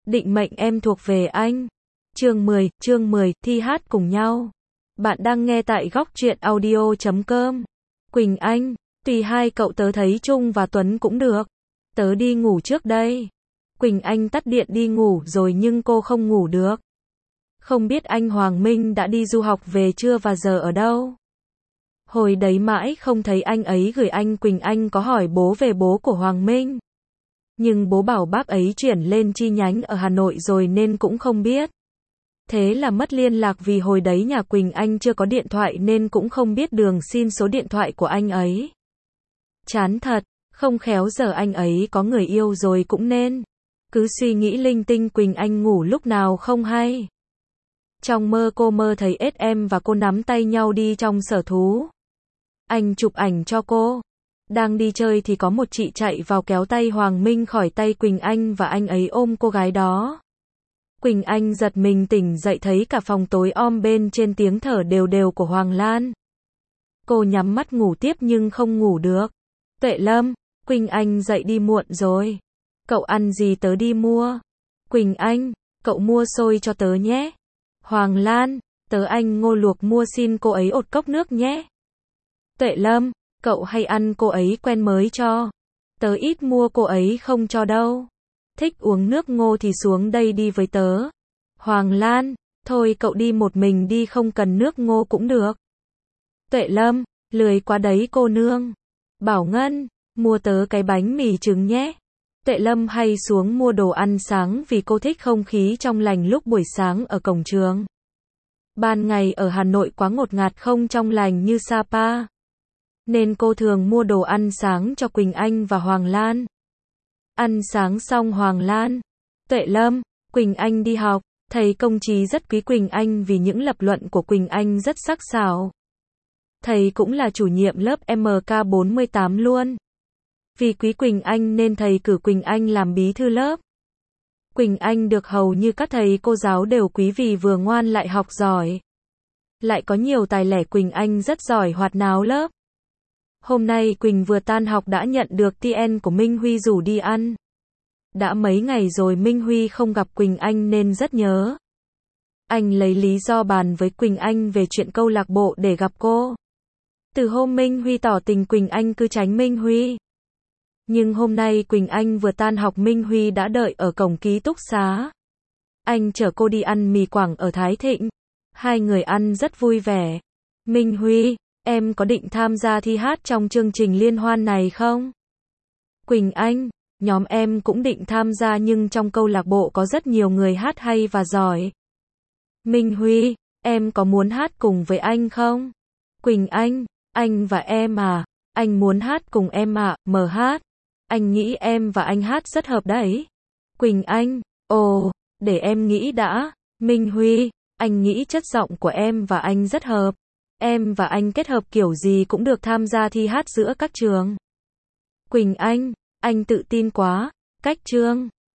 Định mệnh em thuộc về anh. Chương 10, thi hát cùng nhau. Bạn đang nghe tại góc truyện audio.com. Quỳnh Anh, tùy hai cậu tớ thấy Trung và Tuấn cũng được. Tớ đi ngủ trước đây. Quỳnh Anh tắt điện đi ngủ rồi nhưng cô không ngủ được. Không biết anh Hoàng Minh đã đi du học về chưa và giờ ở đâu. Hồi đấy mãi không thấy anh ấy gửi anh. Quỳnh Anh có hỏi bố về bố của Hoàng Minh. Nhưng bố bảo bác ấy chuyển lên chi nhánh ở Hà Nội rồi nên cũng không biết. Thế là mất liên lạc vì hồi đấy nhà Quỳnh Anh chưa có điện thoại nên cũng không biết đường xin số điện thoại của anh ấy. Chán thật, không khéo giờ anh ấy có người yêu rồi cũng nên. Cứ suy nghĩ linh tinh. Quỳnh Anh ngủ lúc nào không hay. Trong mơ cô mơ thấy SM và cô nắm tay nhau đi trong sở thú. Anh chụp ảnh cho cô. Đang đi chơi thì có một chị chạy vào kéo tay Hoàng Minh khỏi tay Quỳnh Anh và anh ấy ôm cô gái đó. Quỳnh Anh giật mình tỉnh dậy thấy cả phòng tối om bên trên tiếng thở đều đều của Hoàng Lan. Cô nhắm mắt ngủ tiếp nhưng không ngủ được. Tuệ Lâm, Quỳnh Anh dậy đi muộn rồi. Cậu ăn gì tớ đi mua. Quỳnh Anh, cậu mua xôi cho tớ nhé. Hoàng Lan, tớ anh ngô luộc mua xin cô ấy 1 cốc nước nhé. Tuệ Lâm, cậu hay ăn cô ấy quen mới cho. Tớ ít mua cô ấy không cho đâu. Thích uống nước ngô thì xuống đây đi với tớ. Hoàng Lan, thôi cậu đi một mình đi không cần nước ngô cũng được. Tuệ Lâm, lười quá đấy cô nương. Bảo Ngân, mua tớ cái bánh mì trứng nhé. Tuệ Lâm hay xuống mua đồ ăn sáng vì cô thích không khí trong lành lúc buổi sáng ở cổng trường. Ban ngày ở Hà Nội quá ngột ngạt không trong lành như Sapa. Nên cô thường mua đồ ăn sáng cho Quỳnh Anh và Hoàng Lan. Ăn sáng xong Hoàng Lan, Tuệ Lâm, Quỳnh Anh đi học. Thầy Công Trí rất quý Quỳnh Anh vì những lập luận của Quỳnh Anh rất sắc sảo. Thầy cũng là chủ nhiệm lớp MK48 luôn. Vì quý Quỳnh Anh nên thầy cử Quỳnh Anh làm bí thư lớp. Quỳnh Anh được hầu như các thầy cô giáo đều quý vì vừa ngoan lại học giỏi. Lại có nhiều tài lẻ. Quỳnh Anh rất giỏi hoạt náo lớp. Hôm nay Quỳnh vừa tan học đã nhận được TN của Minh Huy rủ đi ăn. Đã mấy ngày rồi Minh Huy không gặp Quỳnh Anh nên rất nhớ. Anh lấy lý do bàn với Quỳnh Anh về chuyện câu lạc bộ để gặp cô. Từ hôm Minh Huy tỏ tình Quỳnh Anh cứ tránh Minh Huy. Nhưng hôm nay Quỳnh Anh vừa tan học Minh Huy đã đợi ở cổng ký túc xá. Anh chở cô đi ăn mì Quảng ở Thái Thịnh. Hai người ăn rất vui vẻ. Minh Huy, em có định tham gia thi hát trong chương trình liên hoan này không? Quỳnh Anh, nhóm em cũng định tham gia nhưng trong câu lạc bộ có rất nhiều người hát hay và giỏi. Minh Huy, em có muốn hát cùng với anh không? Quỳnh anh và em à? Anh muốn hát cùng em ạ, mở hát. Anh nghĩ em và anh hát rất hợp đấy. Quỳnh Anh, ồ, để em nghĩ đã. Minh Huy, anh nghĩ chất giọng của em và anh rất hợp. Em và anh kết hợp kiểu gì cũng được tham gia thi hát giữa các trường. Quỳnh Anh tự tin quá. Cách trương.